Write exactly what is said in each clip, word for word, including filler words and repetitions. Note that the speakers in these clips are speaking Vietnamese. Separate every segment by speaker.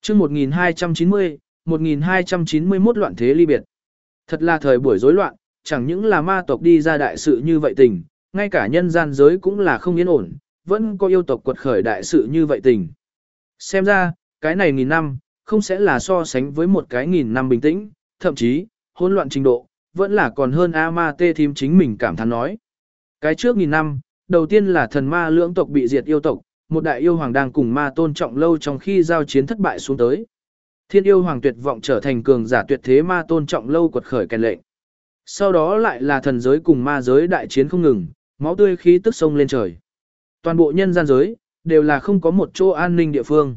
Speaker 1: chương một nghìn hai trăm chín mươi, một nghìn hai trăm chín mươi mốt loạn thế ly biệt. Thật là thời buổi rối loạn, chẳng những là ma tộc đi ra đại sự như vậy tình, ngay cả nhân gian giới cũng là không yên ổn, vẫn có yêu tộc quật khởi đại sự như vậy tình. Xem ra, cái này nghìn năm, không sẽ là so sánh với một cái nghìn năm bình tĩnh, thậm chí, hỗn loạn trình độ, vẫn là còn hơn A Ma Tê Thím chính mình cảm thán nói. Cái trước nghìn năm, đầu tiên là thần ma lưỡng tộc bị diệt yêu tộc, một đại yêu hoàng đang cùng ma tôn trọng lâu trong khi giao chiến thất bại xuống tới. Thiên yêu hoàng tuyệt vọng trở thành cường giả tuyệt thế ma tôn trọng lâu quật khởi kèn lệnh. Sau đó lại là thần giới cùng ma giới đại chiến không ngừng, máu tươi khí tức sông lên trời. Toàn bộ nhân gian giới, đều là không có một chỗ an ninh địa phương.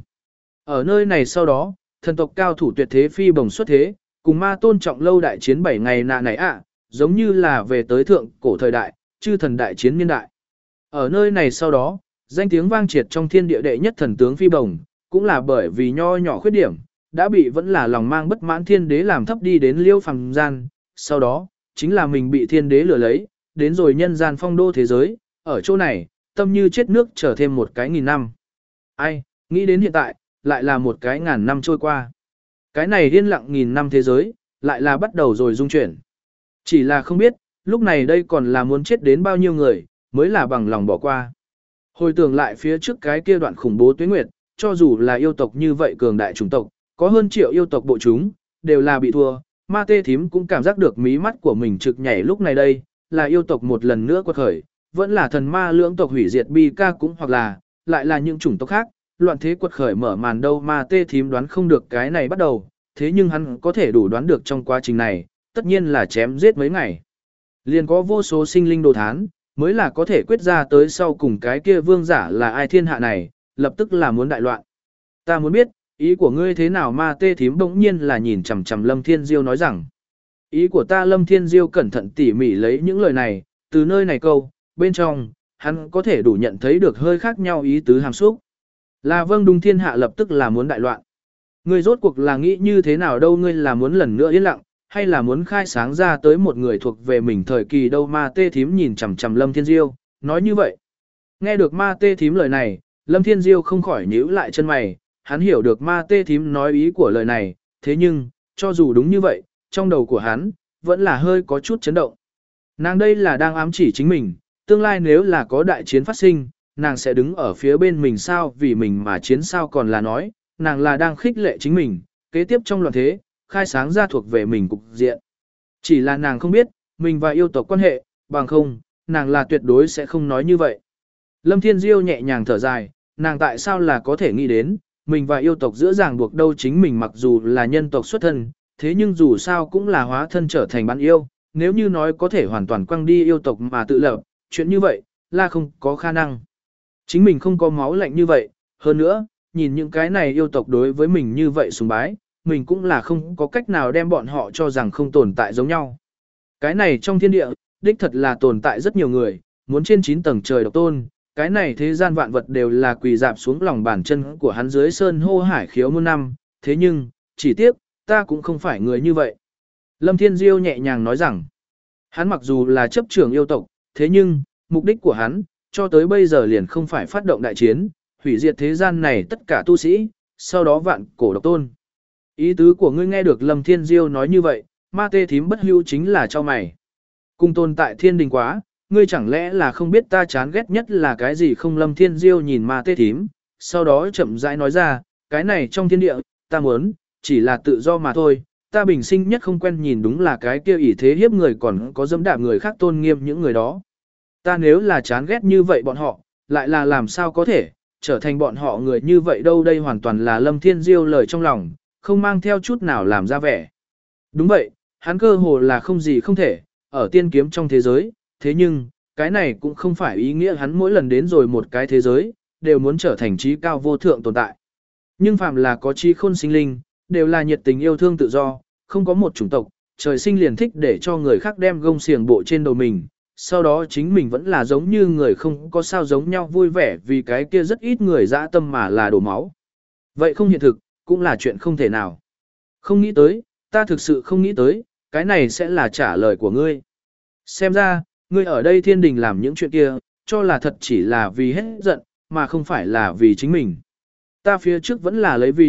Speaker 1: Ở nơi này sau đó, thần tộc cao thủ tuyệt thế phi bồng xuất thế, cùng ma tôn trọng lâu đại chiến bảy ngày nạ này ạ, giống như là về tới thượng cổ thời đại, chư thần đại chiến niên đại. Ở nơi này sau đó, danh tiếng vang triệt trong thiên địa đệ nhất thần tướng phi bồng, cũng là bởi vì nho nhỏ khuyết điểm, đã bị vẫn là lòng mang bất mãn thiên đế làm thấp đi đến liêu phàm gian, sau đó, chính là mình bị thiên đế lừa lấy, đến rồi nhân gian phong đô thế giới, ở chỗ này, tâm như chết nước trở thêm một cái nghìn năm. Ai, nghĩ đến hiện tại, lại là một cái ngàn năm trôi qua. Cái này yên lặng nghìn năm thế giới, lại là bắt đầu rồi dung chuyển. Chỉ là không biết, lúc này đây còn là muốn chết đến bao nhiêu người, mới là bằng lòng bỏ qua. Hồi tưởng lại phía trước cái kia đoạn khủng bố tuyết nguyệt, cho dù là yêu tộc như vậy cường đại chủng tộc, có hơn triệu yêu tộc bộ chúng, đều là bị thua, Ma Tê Thím cũng cảm giác được mí mắt của mình trực nhảy lúc này đây, là yêu tộc một lần nữa quật khởi, vẫn là thần ma lưỡng tộc hủy diệt bi ca cũng hoặc là, lại là những chủng tộc khác, loạn thế quật khởi mở màn đâu. Ma Tê Thím đoán không được cái này bắt đầu, thế nhưng hắn có thể đủ đoán được trong quá trình này, tất nhiên là chém giết mấy ngày. Liền có vô số sinh linh đồ thán, mới là có thể quyết ra tới sau cùng cái kia vương giả là ai thiên hạ này, lập tức là muốn đại loạn. Ta muốn biết, ý của ngươi thế nào? Ma Tê Thím bỗng nhiên là nhìn chằm chằm Lâm Thiên Diêu nói rằng. Ý của ta. Lâm Thiên Diêu cẩn thận tỉ mỉ lấy những lời này, từ nơi này câu, bên trong, hắn có thể đủ nhận thấy được hơi khác nhau ý tứ hàm xúc. Là vâng đúng, thiên hạ lập tức là muốn đại loạn. Ngươi rốt cuộc là nghĩ như thế nào đâu? Ngươi là muốn lần nữa yên lặng, hay là muốn khai sáng ra tới một người thuộc về mình thời kỳ đâu? Ma Tê Thím nhìn chằm chằm Lâm Thiên Diêu, nói như vậy. Nghe được Ma Tê Thím lời này, Lâm Thiên Diêu không khỏi nhíu lại chân mày, hắn hiểu được Ma Tê Thím nói ý của lời này, thế nhưng, cho dù đúng như vậy, trong đầu của hắn, vẫn là hơi có chút chấn động. Nàng đây là đang ám chỉ chính mình, tương lai nếu là có đại chiến phát sinh, nàng sẽ đứng ở phía bên mình sao? Vì mình mà chiến sao? Còn là nói, nàng là đang khích lệ chính mình, kế tiếp trong loạn thế, khai sáng ra thuộc về mình cục diện. Chỉ là nàng không biết, mình và yêu tộc quan hệ, bằng không, nàng là tuyệt đối sẽ không nói như vậy. Lâm Thiên Diêu nhẹ nhàng thở dài, nàng tại sao là có thể nghĩ đến, mình và yêu tộc giữa ràng buộc đâu? Chính mình mặc dù là nhân tộc xuất thân, thế nhưng dù sao cũng là hóa thân trở thành bán yêu, nếu như nói có thể hoàn toàn quăng đi yêu tộc mà tự lập, chuyện như vậy, là không có khả năng. Chính mình không có máu lạnh như vậy, hơn nữa, nhìn những cái này yêu tộc đối với mình như vậy sùng bái, mình cũng là không có cách nào đem bọn họ cho rằng không tồn tại giống nhau. Cái này trong thiên địa, đích thật là tồn tại rất nhiều người, muốn trên chín tầng trời độc tôn, cái này thế gian vạn vật đều là quỳ dạp xuống lòng bàn chân của hắn dưới sơn hô hải khiếu muôn năm, thế nhưng, chỉ tiếc, ta cũng không phải người như vậy. Lâm Thiên Diêu nhẹ nhàng nói rằng, hắn mặc dù là chấp trưởng yêu tộc, thế nhưng, mục đích của hắn, cho tới bây giờ liền không phải phát động đại chiến, hủy diệt thế gian này tất cả tu sĩ, sau đó vạn cổ độc tôn. Ý tứ của ngươi? Nghe được Lâm Thiên Diêu nói như vậy, Ma Tê Thím bất hưu chính là cho mày. Cùng tồn tại thiên đình quá, ngươi chẳng lẽ là không biết ta chán ghét nhất là cái gì không? Lâm Thiên Diêu nhìn Ma Tê Thím, sau đó chậm rãi nói ra, cái này trong thiên địa, ta muốn, chỉ là tự do mà thôi. Ta bình sinh nhất không quen nhìn đúng là cái kia ỷ thế hiếp người còn có dẫm đạp người khác tôn nghiêm những người đó. Ta nếu là chán ghét như vậy bọn họ, lại là làm sao có thể, trở thành bọn họ người như vậy đâu? Đây hoàn toàn là Lâm Thiên Diêu lời trong lòng, không mang theo chút nào làm ra vẻ. Đúng vậy, hắn cơ hồ là không gì không thể, ở tiên kiếm trong thế giới, thế nhưng, cái này cũng không phải ý nghĩa hắn mỗi lần đến rồi một cái thế giới, đều muốn trở thành trí cao vô thượng tồn tại. Nhưng phàm là có trí khôn sinh linh, đều là nhiệt tình yêu thương tự do, không có một chủng tộc, trời sinh liền thích để cho người khác đem gông xiềng bộ trên đầu mình, sau đó chính mình vẫn là giống như người không có sao giống nhau vui vẻ vì cái kia rất ít người dã tâm mà là đổ máu. Vậy không hiện thực, cũng là chuyện không thể nào. Không nghĩ tới, ta thực sự không nghĩ tới, cái này sẽ là trả lời của ngươi. Xem ra, ngươi ở đây thiên đình làm những chuyện kia, cho là thật chỉ là vì hết giận, mà không phải là vì chính mình. Ta phía trước vẫn là lấy vì,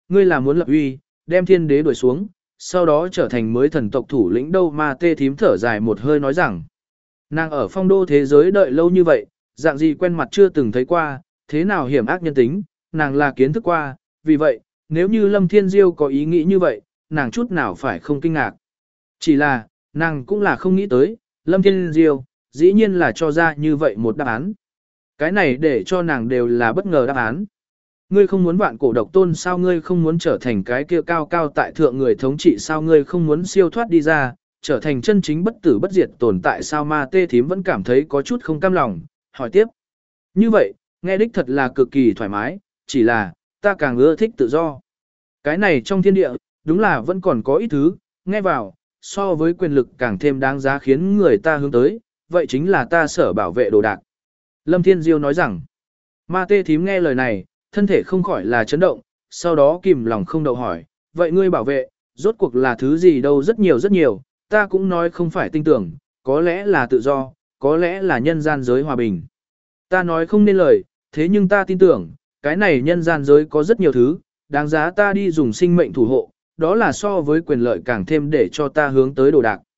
Speaker 1: ngươi là muốn lập uy, đem thiên đế đuổi xuống, sau đó trở thành mới thần tộc thủ lĩnh đâu mà tê thím thở dài một hơi nói rằng. Nàng ở phong đô thế giới đợi lâu như vậy, dạng gì quen mặt chưa từng thấy qua, thế nào hiểm ác nhân tính, nàng là kiến thức qua, vì vậy, nếu như Lâm Thiên Diêu có ý nghĩ như vậy, nàng chút nào phải không kinh ngạc. Chỉ là, nàng cũng là không nghĩ tới, Lâm Thiên Diêu, dĩ nhiên là cho ra như vậy một đáp án. Cái này để cho nàng đều là bất ngờ đáp án. Ngươi không muốn vạn cổ độc tôn sao, ngươi không muốn trở thành cái kia cao cao tại thượng người thống trị sao, ngươi không muốn siêu thoát đi ra, trở thành chân chính bất tử bất diệt tồn tại sao. Ma tê thím vẫn cảm thấy có chút không cam lòng, hỏi tiếp. Như vậy, nghe đích thật là cực kỳ thoải mái, chỉ là, ta càng ưa thích tự do. Cái này trong thiên địa, đúng là vẫn còn có ít thứ, nghe vào, so với quyền lực càng thêm đáng giá khiến người ta hướng tới, vậy chính là ta sở bảo vệ đồ đạc. Lâm Thiên Diêu nói rằng, ma tê thím nghe lời này, thân thể không khỏi là chấn động, sau đó kìm lòng không đậu hỏi, vậy ngươi bảo vệ, rốt cuộc là thứ gì đâu? Rất nhiều rất nhiều, ta cũng nói không phải tin tưởng, có lẽ là tự do, có lẽ là nhân gian giới hòa bình. Ta nói không nên lời, thế nhưng ta tin tưởng, cái này nhân gian giới có rất nhiều thứ, đáng giá ta đi dùng sinh mệnh thủ hộ, đó là so với quyền lợi càng thêm để cho ta hướng tới đồ đạc.